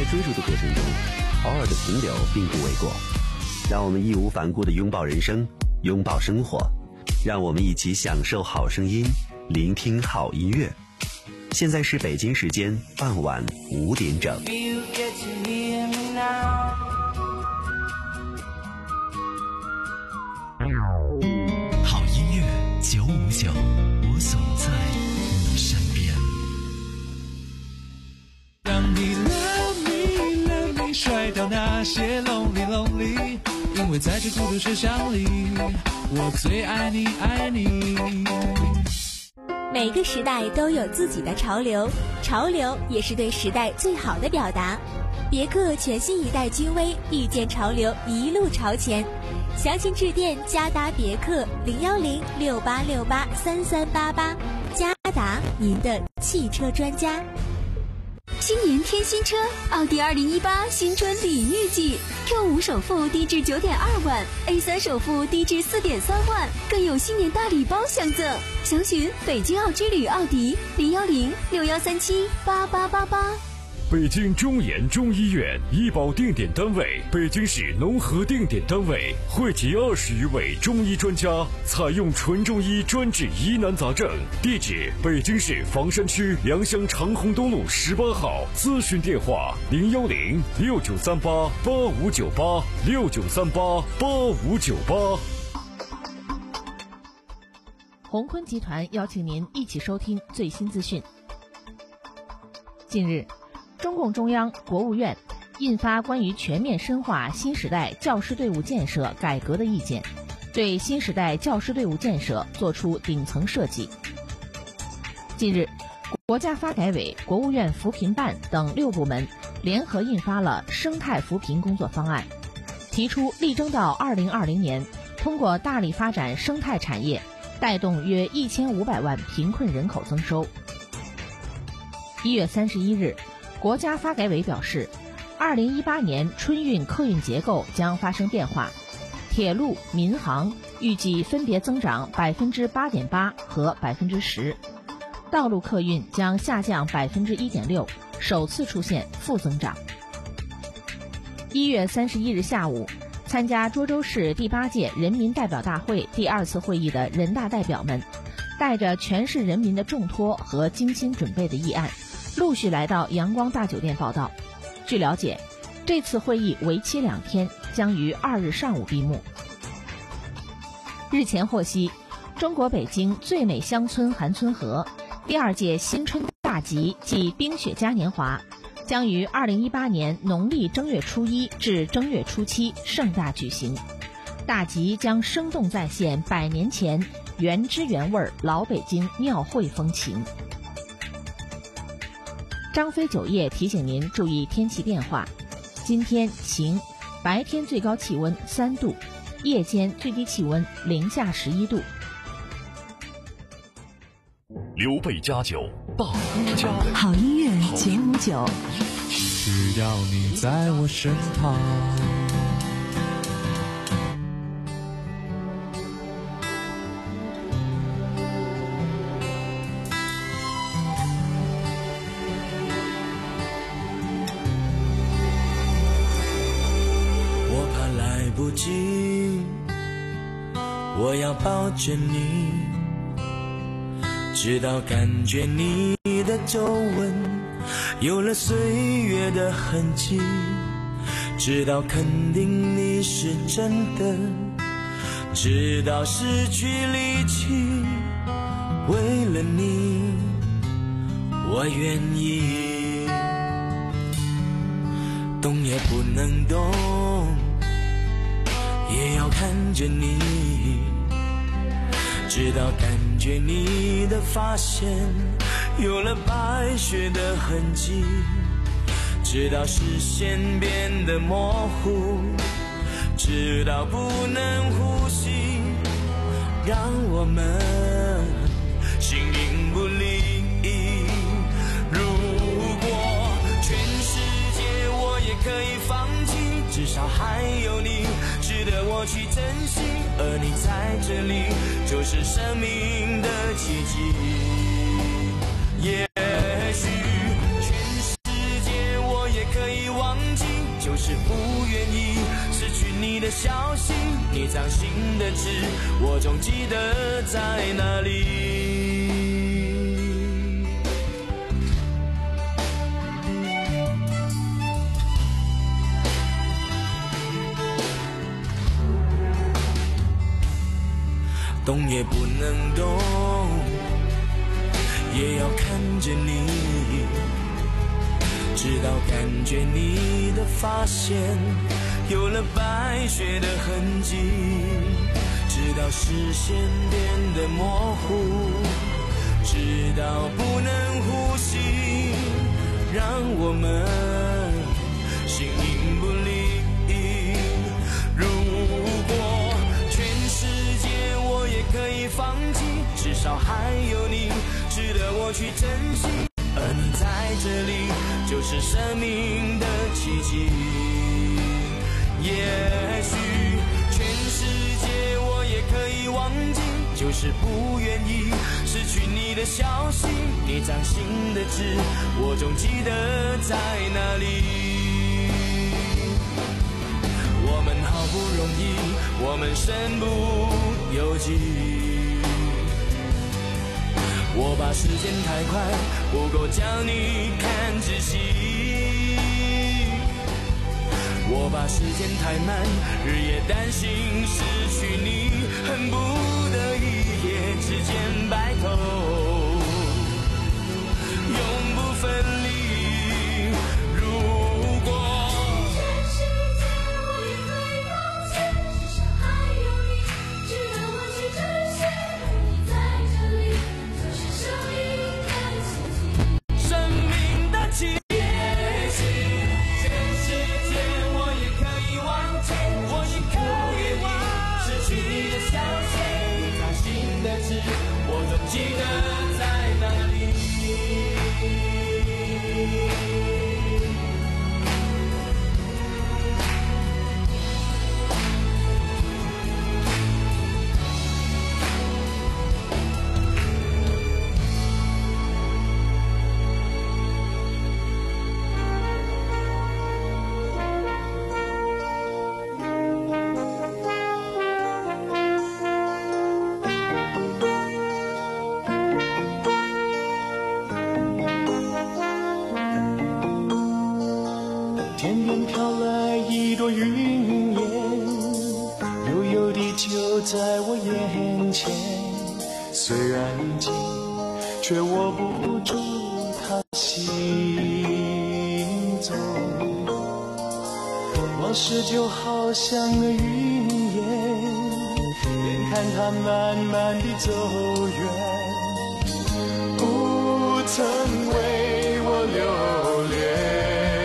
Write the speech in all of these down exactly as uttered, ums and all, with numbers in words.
在追逐的过程中，偶尔的停留并不为过。让我们义无反顾地拥抱人生，拥抱生活，让我们一起享受好声音，聆听好音乐。现在是北京时间傍晚五点整。 好音乐九五九，我总在你身边。 让你 love me love me 甩掉那些 lonely lonely， 因为在这孤独世想里，我最爱你爱你。 每个时代都有自己的潮流，潮流也是对时代最好的表达。别克全新一代君威，遇见潮流，一路朝前。详情致电嘉达别克零幺零六八六八三三八八，嘉达您的汽车专家。 新年添新车，奥迪二零一八新春礼遇季 ，Q 五首付低至九点二万 ，A 三首付低至四点三万，更有新年大礼包相赠。详询北京奥之旅奥迪零幺零六幺三七八八八八。 北京中研中医院医保定点单位，北京市农合定点单位，汇集二十余位中医专家，采用纯中医专治疑难杂症。地址：北京市房山区良乡长虹东路十八号。咨询电话：零幺零六九三八八五九八六九三八八五九八。 鸿坤集团邀请您一起收听最新资讯。近日，中共中央、国务院印发关于全面深化新时代教师队伍建设改革的意见，对新时代教师队伍建设作出顶层设计。近日，国家发改委、国务院扶贫办等六部门联合印发了生态扶贫工作方案，提出力争到二零二零年，通过大力发展生态产业，带动约一千五百万贫困人口增收。一月三十一日，国家发改委表示，二零一八年春运客运结构将发生变化，铁路、民航预计分别增长百分之八点八和百分之十，道路客运将下降百分之一点六，首次出现负增长。一月三十一日下午，参加涿州市第八届人民代表大会第二次会议的人大代表们，带着全市人民的重托和精心准备的议案，陆续来到阳光大酒店报道。据了解，这次会议为期两天，将于二日上午闭幕。日前获悉，中国北京最美乡村韩村河第二届新春大集暨冰雪嘉年华将于二零一八年农历正月初一至正月初七盛大举行。大集将生动再现百年前原汁原味老北京庙会风情。张飞酒业提醒您注意天气变化，今天晴，白天最高气温三度，夜间最低气温零下十一度。 刘备家酒，大屋家好音乐九五九， 只要你在我身旁。 不及，我要抱着你，直到感觉你的皱纹有了岁月的痕迹，直到肯定你是真的，直到失去力气，为了你我愿意，动也不能动，也要看着你，直到感觉你的发线有了白雪的痕迹，直到视线变得模糊，直到不能呼吸，让我们形影不离。如果全世界我也可以放弃，至少还有你值得我去珍惜，而你在这里就是生命的奇迹。也许全世界我也可以忘我总记得在哪里。动也不能动，也要看着你，直到感觉你的发线有了白雪的痕迹，直到视线变得模糊，直到不能呼吸，让我们形影不离。如果全世界我也可以放弃，至少还有你值得我去珍惜，而你在这里就是生命的奇迹。也许全世界我也可以忘记，就是不愿意失去你的消息，你掌心的痣我总记得在哪里。我们好不容易，我们身不由己，我怕时间太快，不够将你看仔细，我怕时间太慢，日夜担心失去你，恨不得一夜之间白头，永不分离。如果全世界我也可以忘记，至少还有你值得我去珍惜，而你在这里就是生命的奇迹，生命的奇迹。我总记得在哪里。 天边飘来一朵云烟，悠悠地就在我眼前，虽然近，却握不住它行踪。往事就好像那云烟，眼看它慢慢地走远，不曾为我留恋。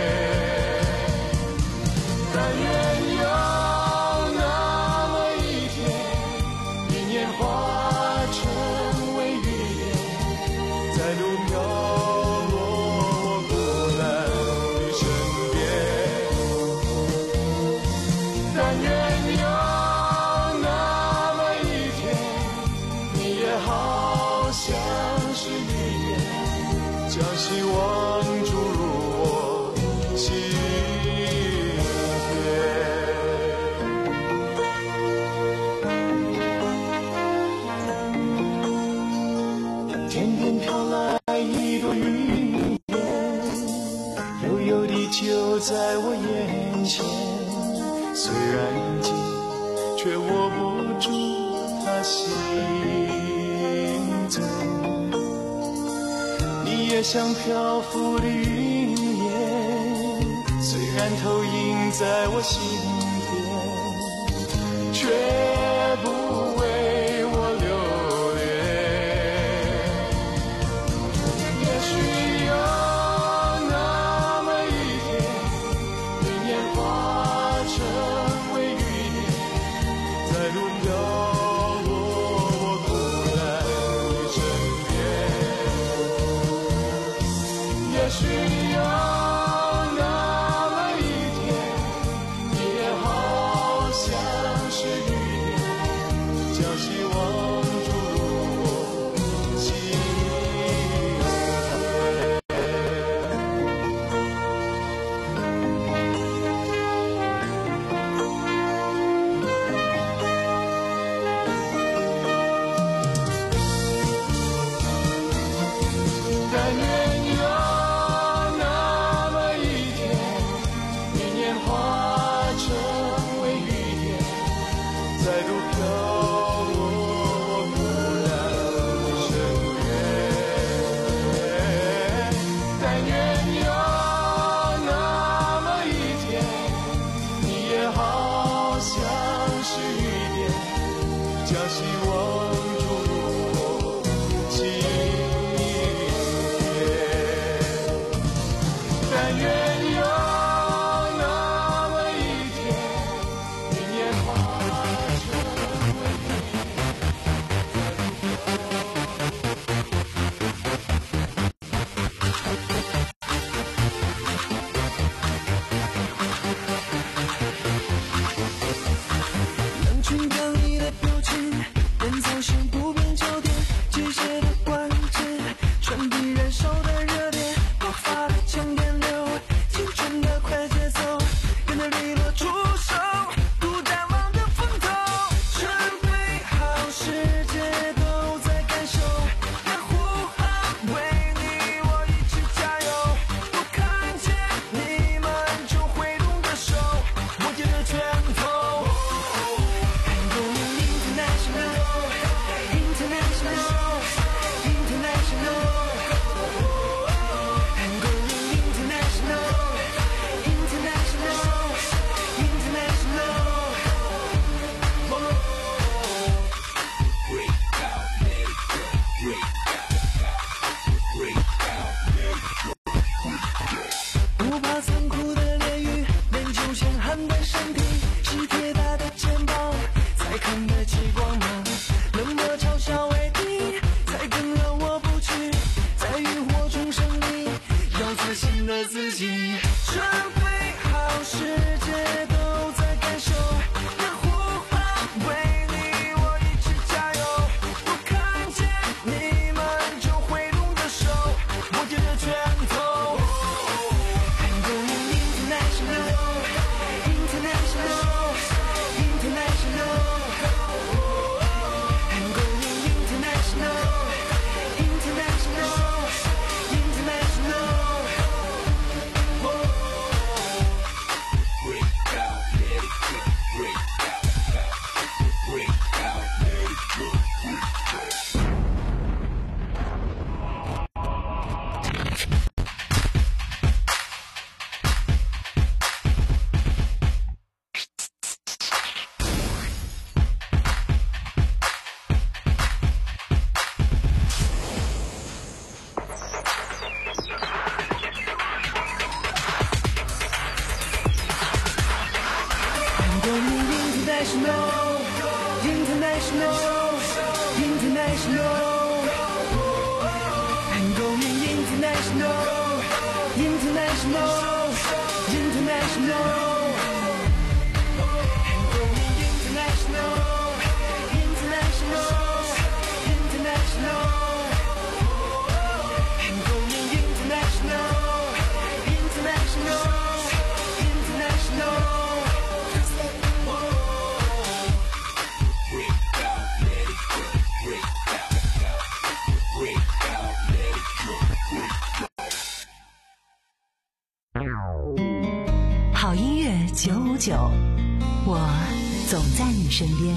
但愿有那么一天，云烟化成为雨点，在路飘落我孤单的身边。但愿有那么一天，你也好像是雨点，将希望注入我心。天边飘来一朵云烟，悠悠地就在我眼前，虽然近，却握不住它行踪。你也像漂浮的云烟，虽然投影在我心田，却不为我留恋。也许有那么一天，云烟化成为雨点，在路飘落我孤单的身边。也许有那么一天，你也好像是雨点，将希望注入我心田。 的自己，准备好世界都在感受，那呼唤为你我一直加油，我看见你们就挥动着手，握紧着拳头。I'm going international, international, international. I'm going international, international, international. Break out, let it go. Break out, break out, let it go. I'm going international, international, international. I'm going international, international, international. I'm going international, international, international. I'm going international, international, international. Break out, let it go. Break out, break out, let it go. 好音乐九五九，我总在你身边。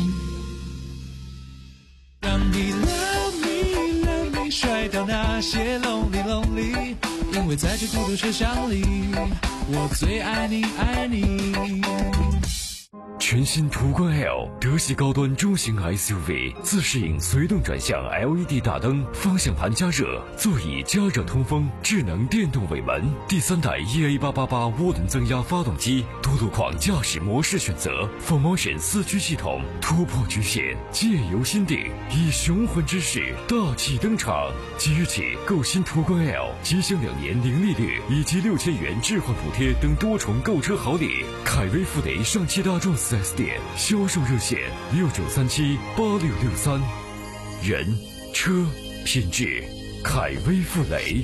让你 love me love me 甩掉那些 lonely lonely， 因为在这孤独车厢里，我最爱你爱你。 全新途观 L 德系高端中型 S U V， 自适应随动转向 L E D 大灯，方向盘加热，座椅加热通风，智能电动尾门，第三代 E A 八八八 涡轮增压发动机，多路况驾驶模式选择 ，Full Motion 四驱系统，突破局限，借由心定，以雄浑之势大气登场。即日起购新途观 L， 即享两年零利率以及六千元置换补贴等多重购车好礼。凯威富雷上汽大众四 S 店销售热线六九三七八六六三，人车品质，凯威富雷。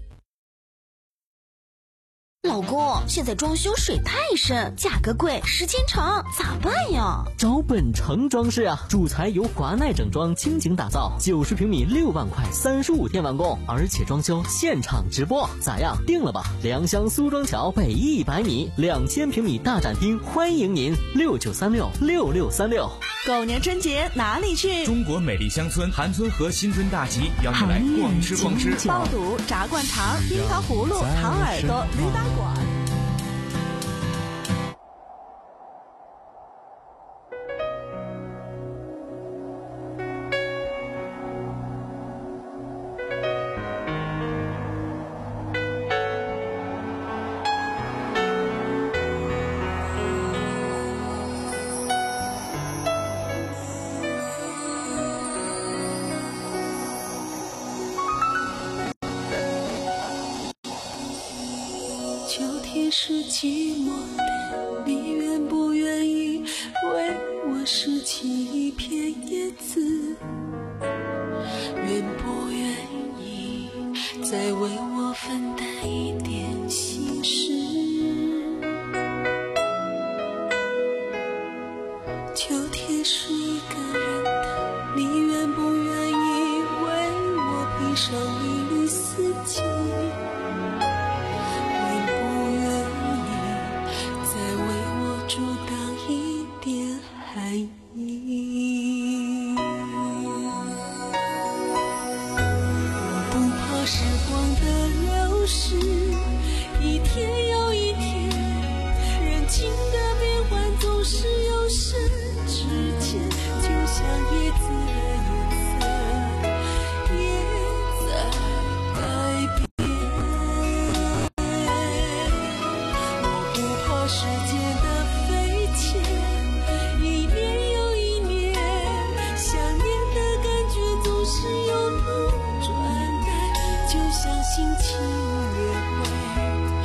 老公，现在装修水太深，价格贵，时间长，咋办呀？ 找本城装饰啊，主材由华奈整装倾情打造，九十平米六万块，三十五天完工，而且装修现场直播，咋样？定了吧？良乡苏庄桥北一百米，两千平米大展厅，欢迎您，六九三六六六三六。 狗年春节哪里去？ 中国美丽乡村韩村和新春大集，邀你来逛吃逛吃， 爆肚、炸灌肠、冰糖葫芦、糖耳朵、驴打滚。 秋天是寂寞的，你愿不愿意为我拾起一片叶子？愿不愿意再为我分担一点心事？秋天是一个人的，你愿不愿意为我披上一缕四季？阻挡一点寒意，我不怕时光的流逝，一天又一天，人情的变换总是由生至浅，就像叶子的颜色也在改变。我不怕时间的一年又一年，想念的感觉总是由头转淡，就像心情约会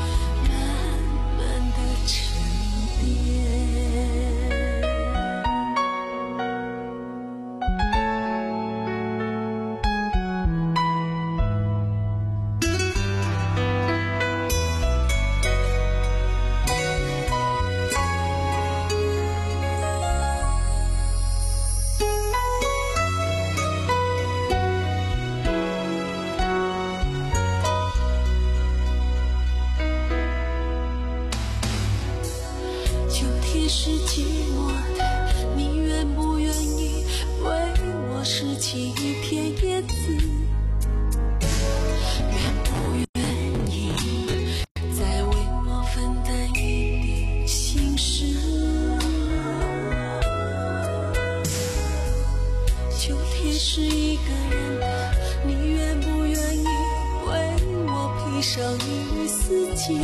上一缕死寂，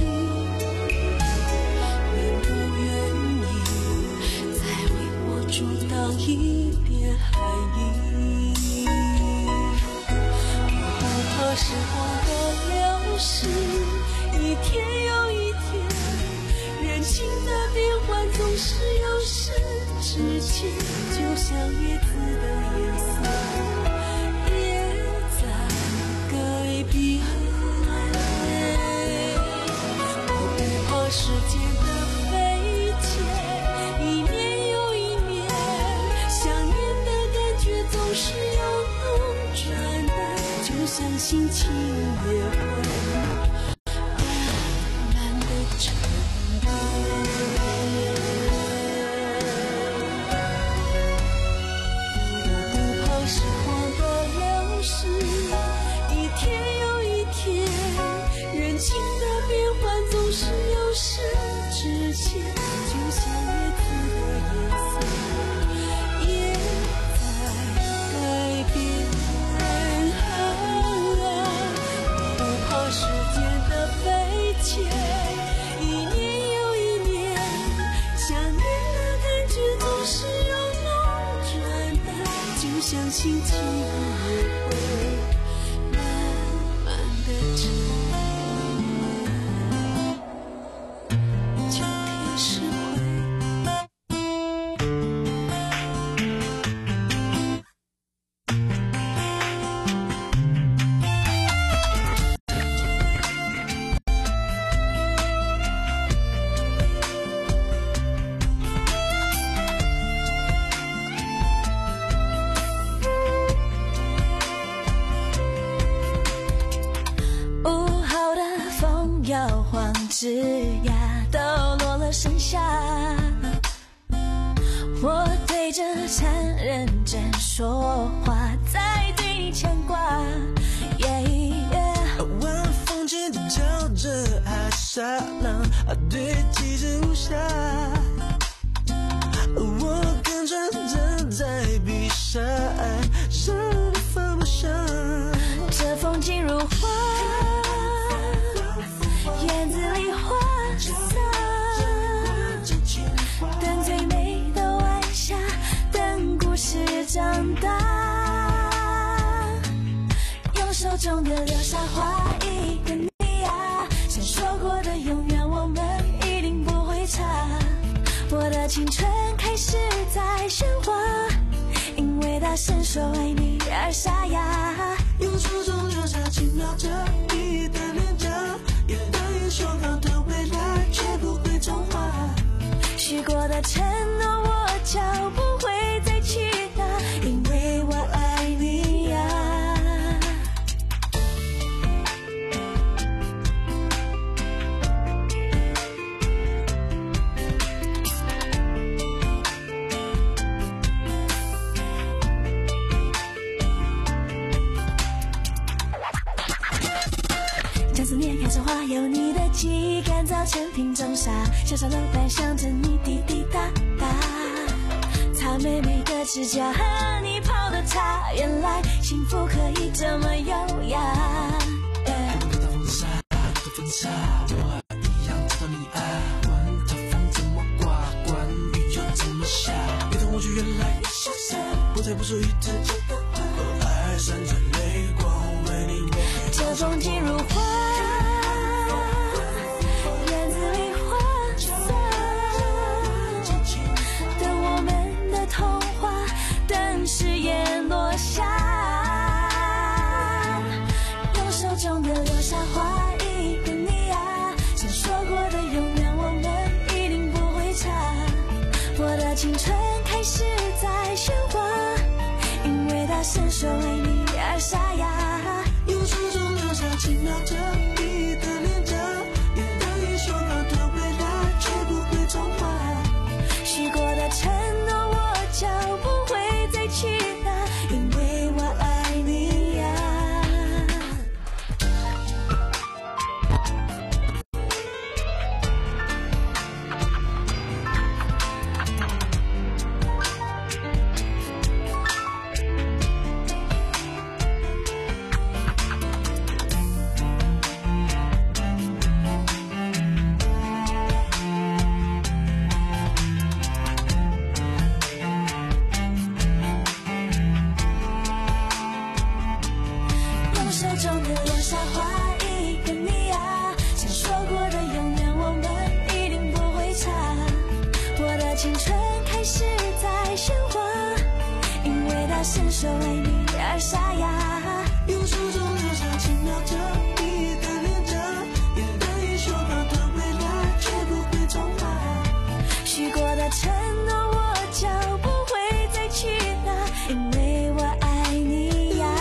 愿不愿意再为我阻挡一点寒意？我不怕时光的流逝，一天又一天，人情的变换总是有时之间，就像叶子的颜色也在改变。我不怕时间的飞溅，一年又一年，想念的感觉总是由浓转淡，就像心情也会慢慢的沉淀。时光的流逝，一天又一天，人情的变换总是有时之间，就像叶子的颜色也在改变。我不怕时间的飞溅，一年又一年，想念的感觉总是由浓转淡，就像心情也会慢慢的沉淀，就天是枝桠都落了盛夏，我对着残认真说话，在对你牵挂。Yeah, yeah. 晚风轻轻敲着海沙浪，对记着无暇。我跟着站在碧沙岸，让你放不下。 这风景如画，院子里花洒，等最美的晚霞，等故事长大。用手中的留下画一个你啊，像说过的永远我们一定不会差。我的青春开始在喧哗，因为大声说爱你而沙哑。 用手中留下轻描着你的脸颊，也答应说好的未来绝不会重画。 许过的承诺我就不会再去拿，因为我爱你呀。将思念开成花，有你的记忆干燥成瓶中沙，小小楼板想着你滴滴答答，擦美美的指甲和你泡的茶，原来幸福可以这么优雅。 我的风沙，我的风沙，我还一样知道你爱，管它风怎么刮，管雨又怎么下，越等我就越来越潇洒，不再不属于自己的花，爱闪着泪光，为你我这风景如画，院子里花洒，等我们的童话，等誓言落下。用手中的留下画一个你啊，像说过的永远我们一定不会差。我的青春开始在喧哗，因为大声说爱你而沙哑。 用手中留下轻描着你的脸颊，也答应说好的未来绝不会重画。 许过的承诺我就不会再去拿，因为我爱你呀。 落下花一个你啊，像说过的永远我们一定不会差。我的青春开始在喧哗，因为它深深为你而沙哑， 用手中留下轻描着你的脸颊，也难以说到的未来绝不会重来， 许过的承诺我就不会再去拿，因为我爱你呀。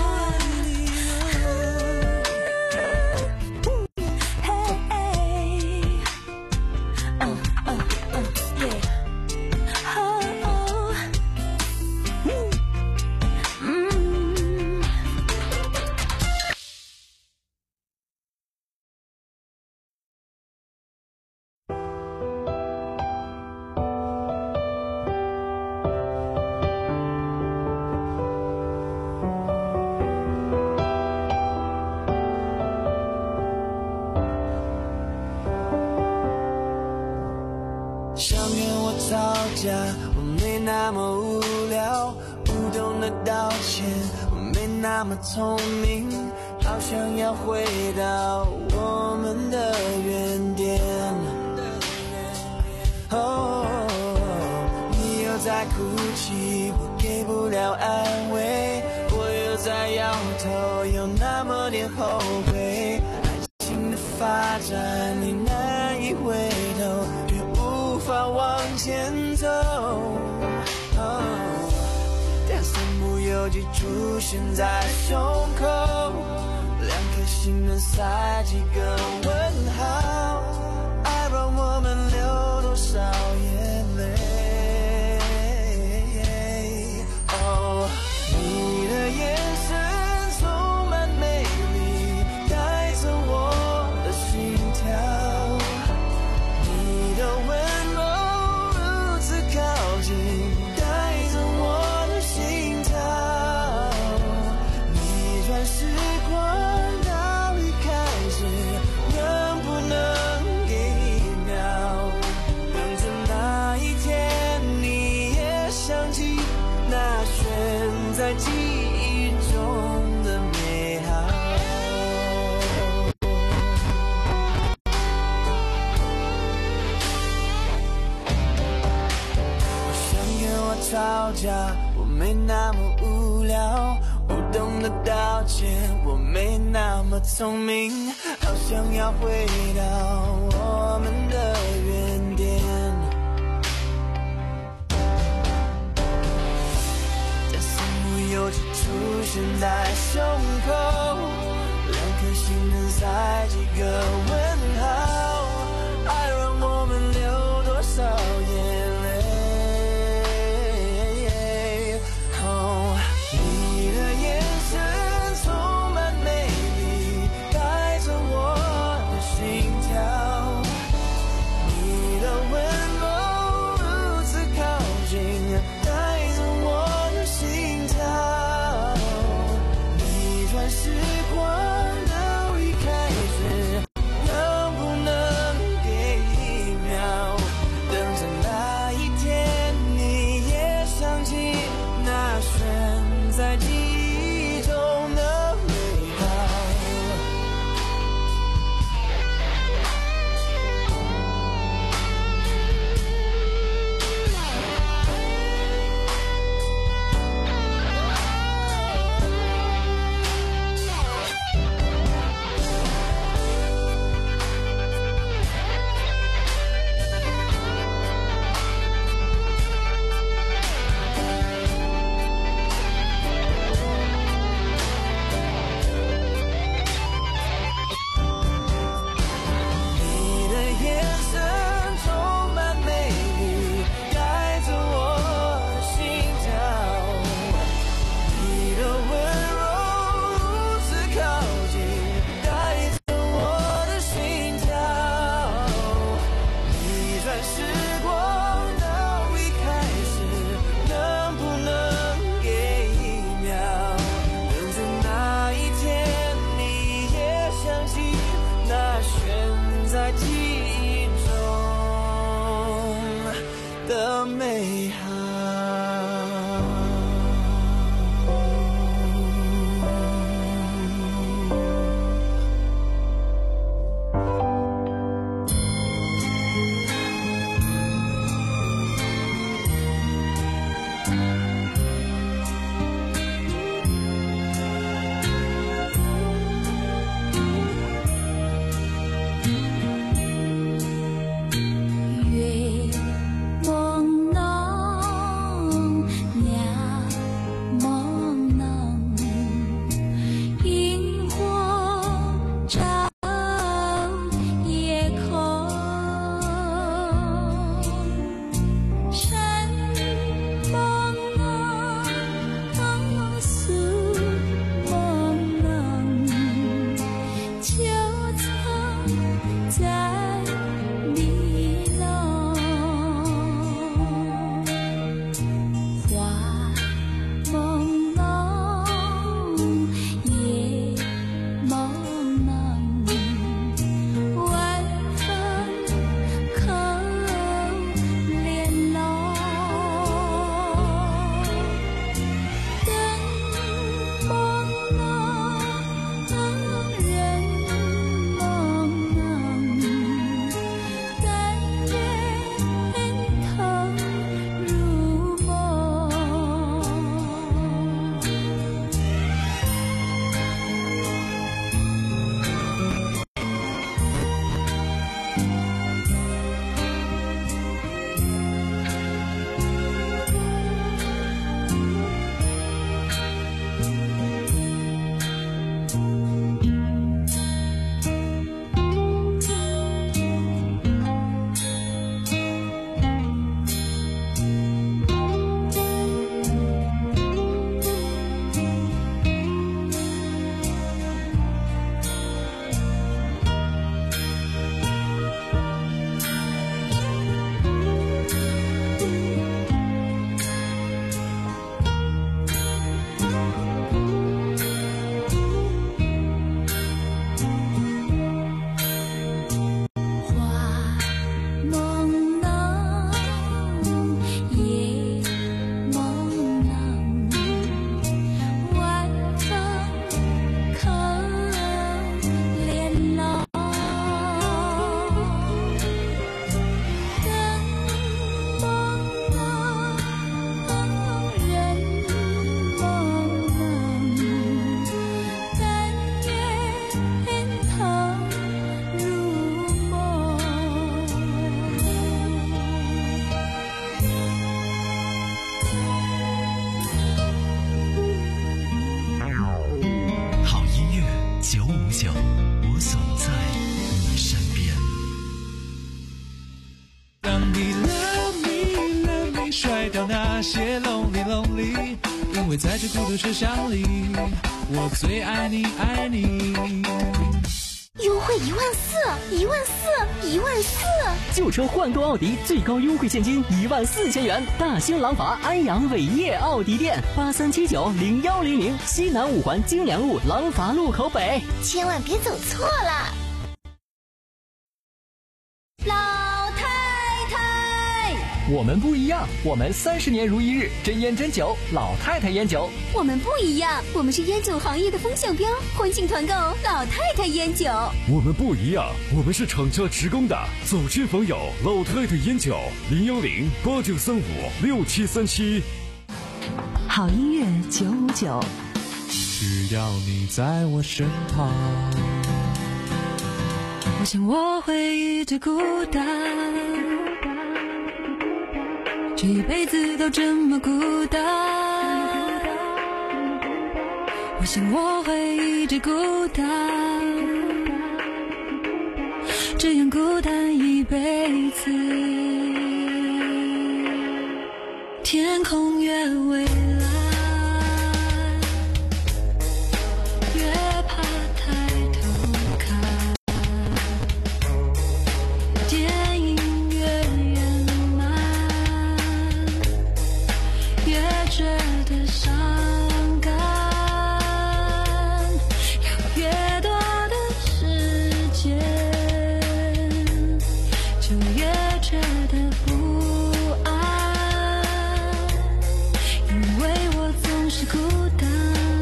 我没那么无聊，不懂得道歉，我没那么聪明，好想要回到我们的原点。哦，你又在哭泣，我给不了安慰，我又在摇头，有那么点后悔。爱情的发展，你难以回头，却无法往前走。哦，但身不由己出现在胸口，两颗心能塞几个问号？爱让我们流多少眼泪？哦，你的眼神充满美丽，带走我的心跳。你的温柔如此靠近，带走我的心跳。逆转时光到离开时，能不能给一秒，等着那一天你也想起那悬在记忆中的美好。我想跟我吵架，我没那么无聊，不懂得道歉，我没那么聪明，好想要回到我们的原点。但身不由己出现在胸口，两颗心能塞几个问号？爱让我们流多少眼泪？哦，你的眼神充满美丽，带走我的心跳。你的温柔如此靠近，带走我的心跳。逆转时光到离开时，能五九，我总在你身边。 当你 love me love me 甩掉那些 lonely lonely， 因为在这孤独车厢里，我最爱你爱你。 优惠一万四，一万四，一万四！ 旧车换购奥迪最高优惠现金一万四千元。大兴廊坊安阳伟业奥迪店八三七九零幺零零，西南五环京良路廊坊路口北。 千万别走错了。老太太， 我们不一样，我们三十年如一日，真烟真酒，老太太烟酒。 我们不一样，我们是烟酒行业的风向标，欢庆团购老太太烟酒。 我们不一样，我们是厂家直供的，走亲访友老太太烟酒，零幺零八九三五六七三七。 好音乐九五九， 只要你在我身旁， 我想我会一直孤单，这一辈子都这么孤单。我想我会一直孤单，这样孤单一辈子。天空越蔚蓝，越怕抬头看。电影越圆满，越觉得伤感。有越多的时间，就越觉得不安，因为我总是孤单，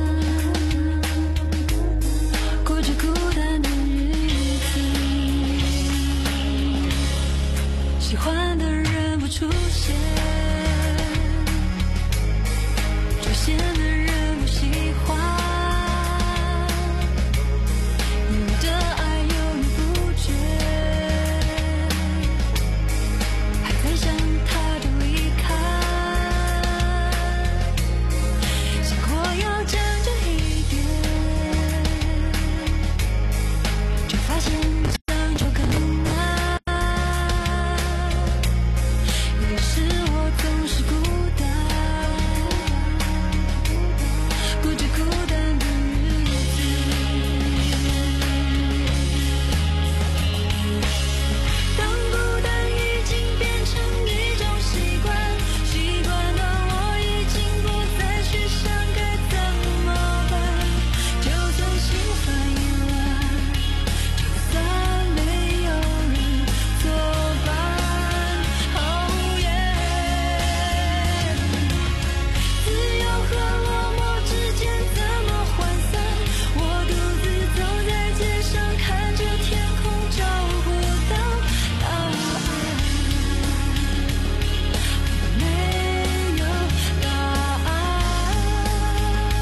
过着孤单的日子。喜欢的人不出现，出现的人不喜欢，你的爱犹豫不决，还在想他的离开，想过要将就一点，却发现将就更难。于是我总是孤单，过着孤单的日子。当孤单已经变成一种习惯，习惯到我已经不再去想该怎么办。就算心烦意乱，就算没有人作伴。Oh yeah， 自由和落寞之间怎么涣散？我独自走在街上，看着天空，找不到答案。没有答案。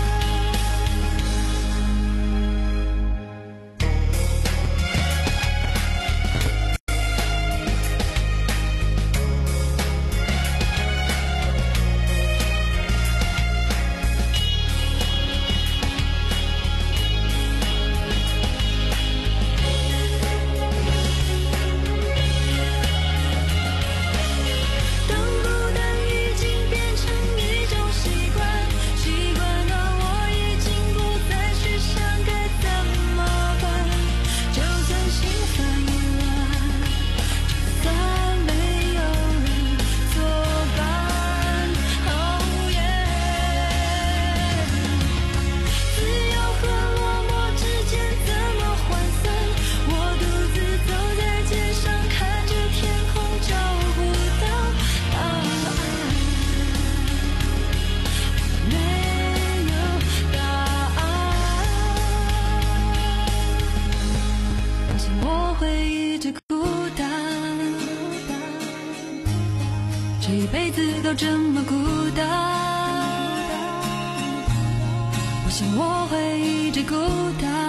当孤单已经变成一种习惯，习惯到我已经不再去想该怎么办。就算心烦意乱，就算没有人作伴。Oh yeah， 自由和落寞之间怎么涣散？我独自走在街上，看着天空，找不到答案。没有答案。我想我会一直孤单，这一辈子都这么孤单。我想我会一直孤单。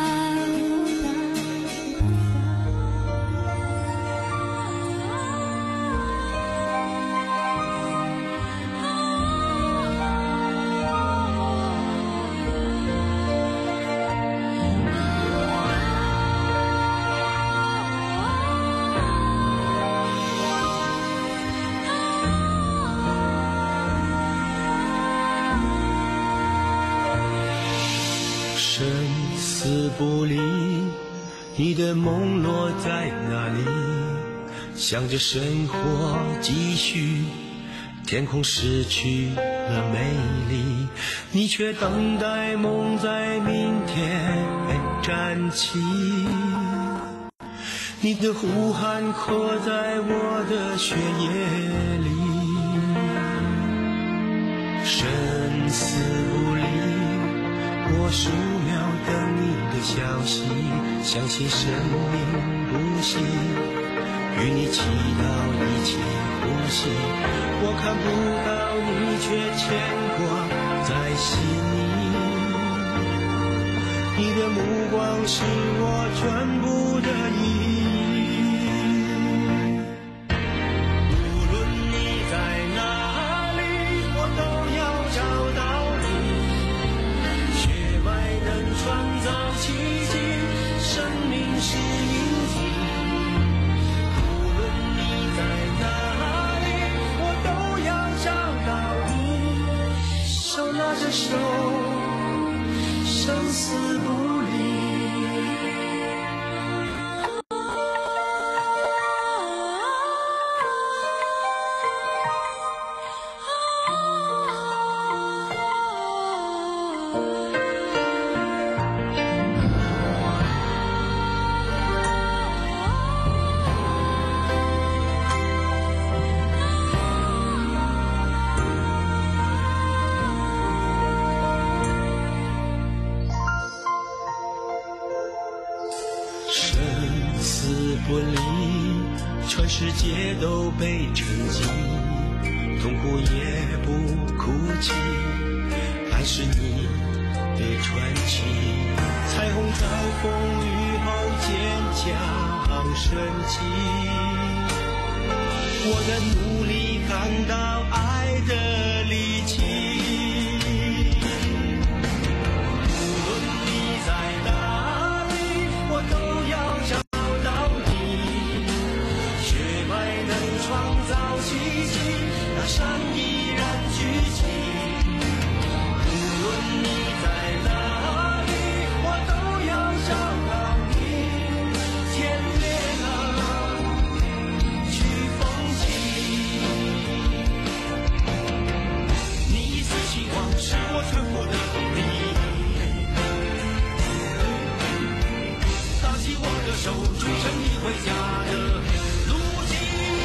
死不离，你的梦落在哪里？想着生活继续，天空失去了美丽，你却等待梦在明天站起。你的呼喊刻在我的血液里，生死不离，我数秒等你的消息，相信生命不息，与你祈祷一起呼吸。我看不到你，却牵挂在心里，你的目光是我全部的意义。手，生死不离。不离，全世界都被沉寂，痛苦也不哭泣，爱是你的传奇。彩虹在风雨后坚强升起，我的努力看到爱的力气。无论你在哪里，我都要找大山依然举起，无论你在哪里，我都要找到你。天裂了，去风起，你一丝希望是我全部的动力。拿起我的手，追上你回家的路径。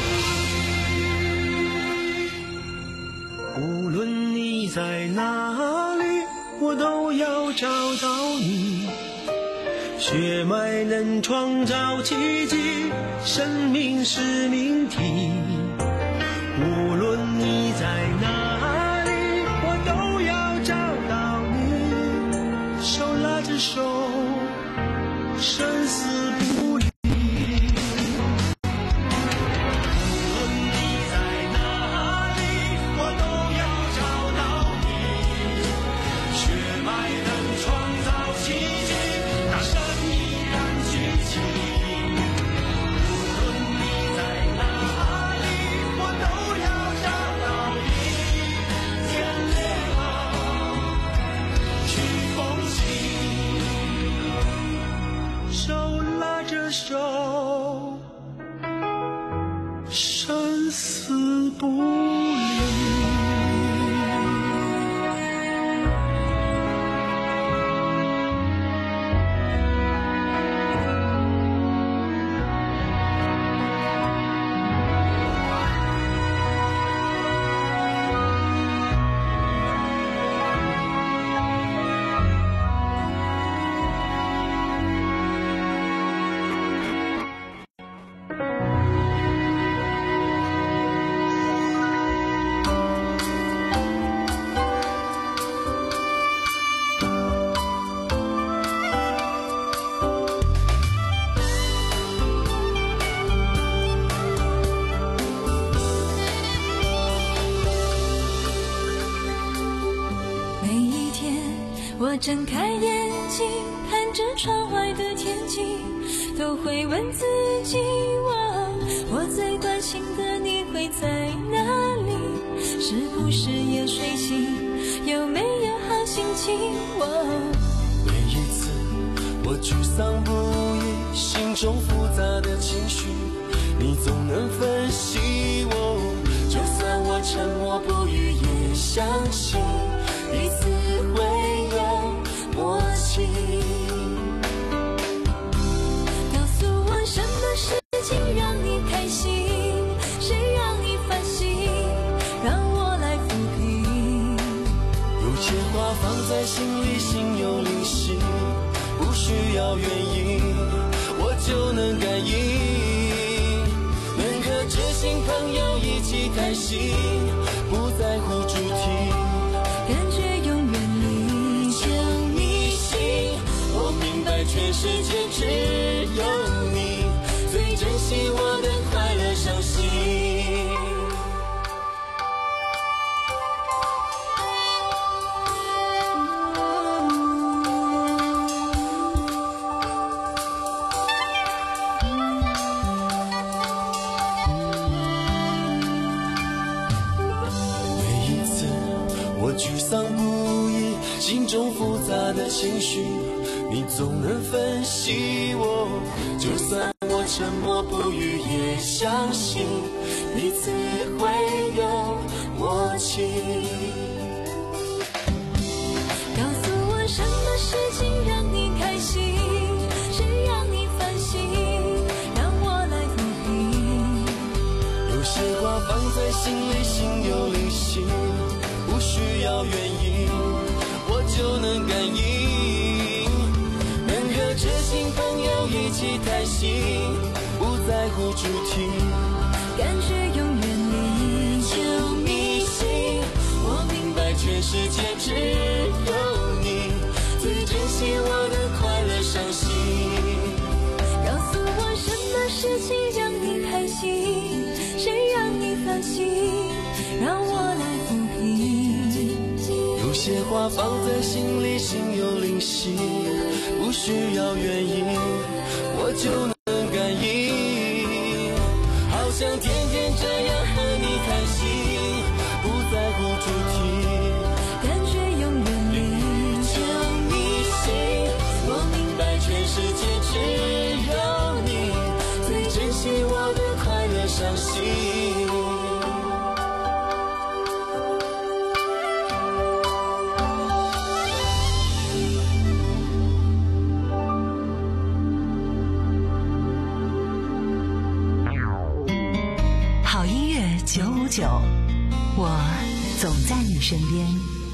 无论你在哪里，我都要找到你。血脉能创造奇迹，生命是命题。无论你在哪里，我都要找到你。手拉着手，生死不离。手，生死不离。 我睁开眼睛，看着窗外的天气，都会问自己，我我最关心的你会在哪里？是不是也睡醒？有没有好心情？我每一次我我沮丧不已，心中复杂的情绪，你总能分析我。就算我沉默不语，也相信彼此会有默契。 告诉我什么事情让你开心，谁让你烦心，让我来抚平。 有些话放在心里，心有灵犀，不需要原因，我就能感应。能和知心朋友一起开心，不在乎主题， 感觉永远离就迷信。我明白全世界只有你最珍惜我的快乐伤心。沮丧不已，心中复杂的情绪，你总能分析我。就算我沉默不语，也相信彼此会有默契。 告诉我什么事情让你开心，谁让你烦心，让我来抚平。 有些话放在心里，心有灵犀，不需要原因，我就能感应。能和知心朋友一起开心，不在乎主题， 感觉永远离就迷信。我明白全世界只有你最珍惜我的快乐伤心。 告诉我什么事情让你开心，谁让你烦心，让我来抚平。 有些话放在心里，心有灵犀，不需要原因，我就能感应。好想天天这样和你开心，不在乎主题， 感觉永远离就迷信。我明白全世界只有你最珍惜我的快乐伤心。 九五九，我总在你身边。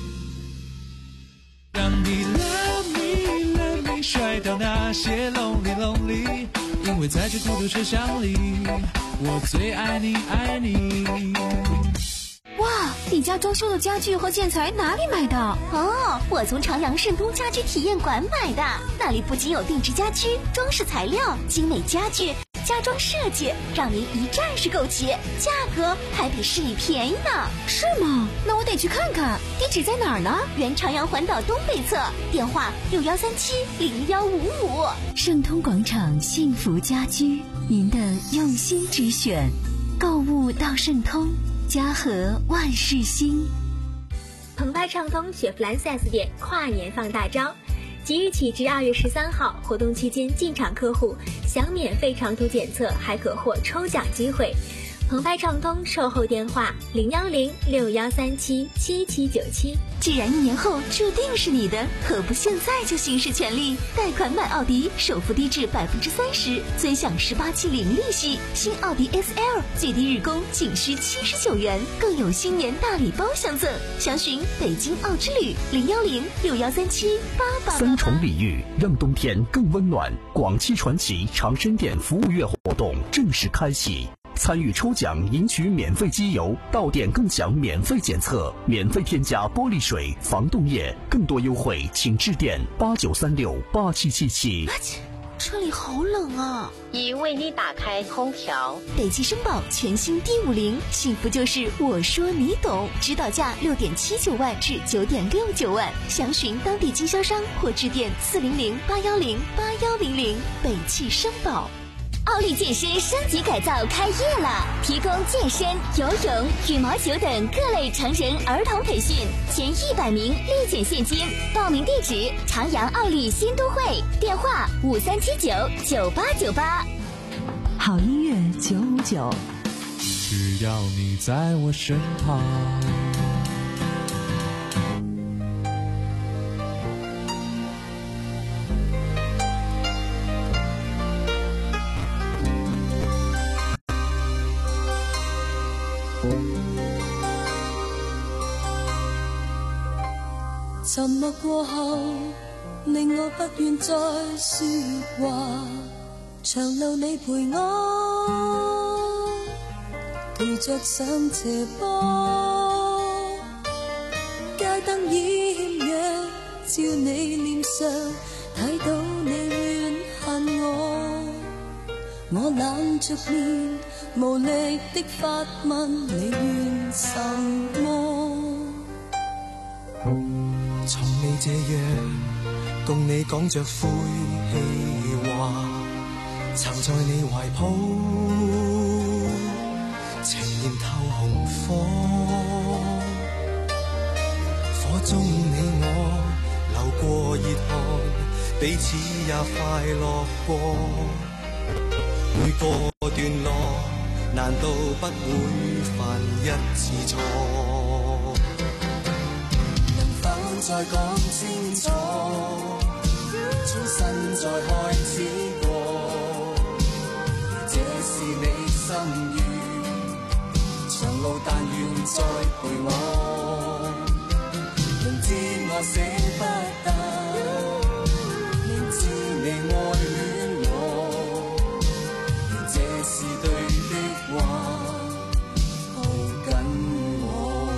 让你 love me love me 甩掉那些 lonely lonely， 因为在这孤独车厢里，我最爱你爱你。 哇，你家装修的家具和建材哪里买的？ 哦，我从长阳盛东家居体验馆买的，那里不仅有定制家居、装饰材料、精美家具、家装设计，让您一站式购齐，价格还比市里便宜呢。 是吗？那我得去看看。地址在哪儿呢？ 原长阳环岛东北侧，电话六幺三七零幺五五。 盛通广场幸福家居，您的用心之选。购物到盛通，家和万事兴。 澎湃畅通雪佛兰 四 S 店跨年放大招，即日起至二月十三号，活动期间进场客户享免费长途检测，还可获抽奖机会。澎湃畅通售后电话零幺零六幺三七七七九七。 既然一年后注定是你的，何不现在就行使权利？贷款买奥迪，首付低至百分之三十，尊享十八期零利息。新奥迪 S L 最低日供仅需七十九元，更有新年大礼包相赠。详询北京奥之旅零幺零六幺三七八八八。 三重礼遇，让冬天更温暖。广汽传祺长深店服务月活动正式开启。参与抽奖赢取免费机油，到店更享免费检测，免费添加玻璃水、防冻液，更多优惠请致电八九三六八七七七。 车里好冷啊！ 已为你打开空调。 北汽绅宝全新 D 五零，幸福就是我说你懂，指导价六点七九万至九点六九万，详询当地经销商或致电四零零八幺零八幺零零。北汽绅宝。 奥利健身升级改造开业了，提供健身、游泳、羽毛球等各类成人儿童培训，前一百名立减现金。报名地址：长阳奥利新都会，电话五三七九九八九八。 好音乐九五九， 只要你在我身旁。 沉默過後，令我不願再說話。長路你陪我，陪着上斜坡，街燈掩約，照你臉上，睇到你怨恨我。我冷着面，無力的發問你怨什麼？ 從你這樣共你講着晦氣話，曾在你懷抱情焰透紅火，火中你我流過熱汗，彼此也快樂過。每個段落難道不會犯一次錯？再講清楚，重新再開始過。這是你心願，長路但願再陪我。明知我捨不得，明知你愛戀我，願這是對的話，抱緊我。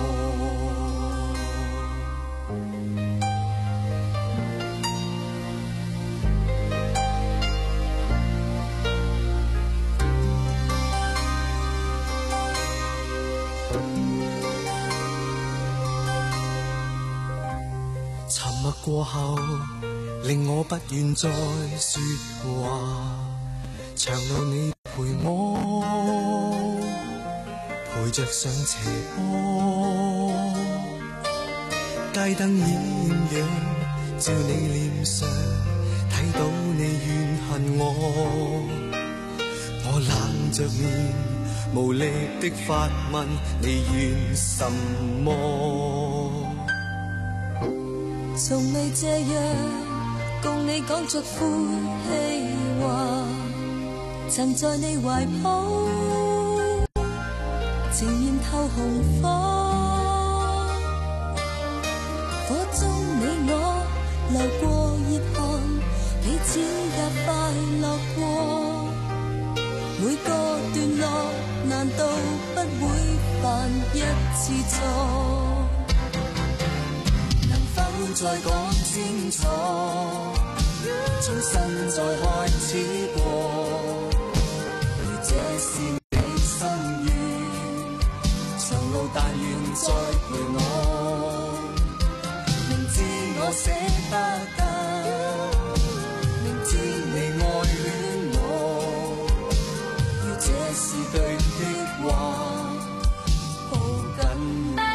沉默過後，令我不願再說話。長路你陪我，陪着上斜坡，街燈豔陽，照你臉上，睇到你怨恨我。我冷着面，無力的發問你怨什麼？ 從未這樣共你講着晦氣話，曾在你懷抱情焰透紅火，火中你我流過熱汗，彼此也快樂過。每個段落難道不會犯一次錯？再講清楚，重新再開始過。這是你心願，長路但願再陪我。明知我捨不得，明知你愛戀我，要這是對的話，抱緊我。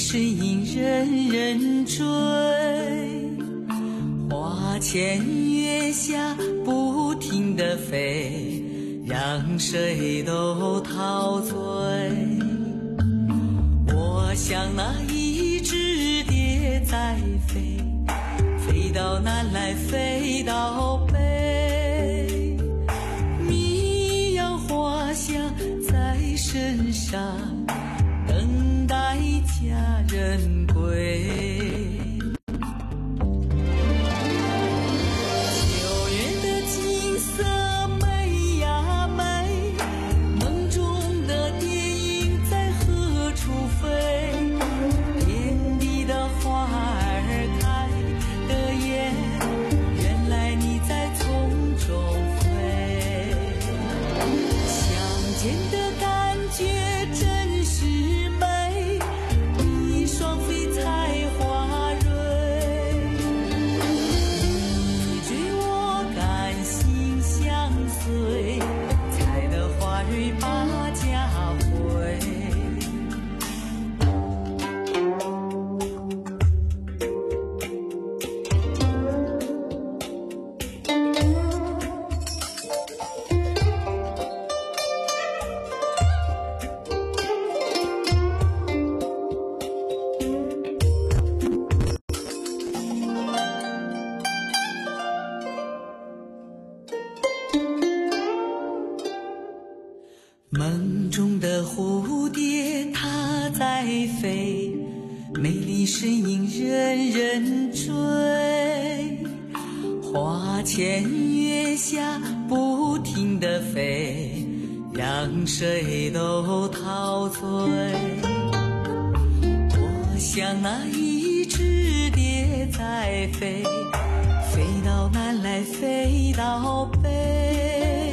身影人人追，花前月下不停地飞，让谁都陶醉。我像那一只蝶在飞，飞到南来飞到北，迷样花香在身上，等待佳人归。梦中的蝴蝶它在飞，美丽身影人人追，花前月下不停地飞，让谁都陶醉。我像那一只蝶在飞，飞到南来飞到北，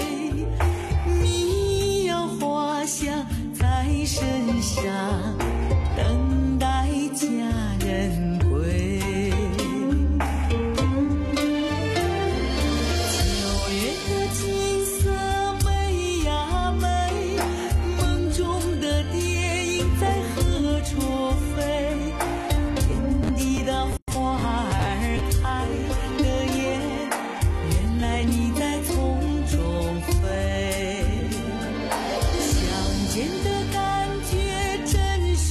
花香在身上，等待佳人归。九月的景色美呀美，梦中的蝶影在何处飞？天地的花儿开了耶，原来你在丛中飞。见的感觉真是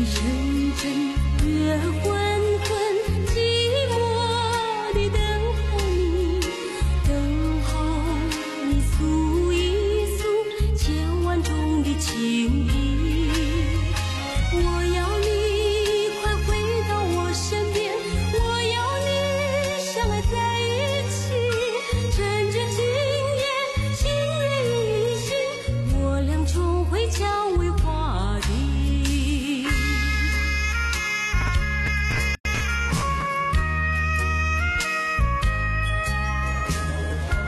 谁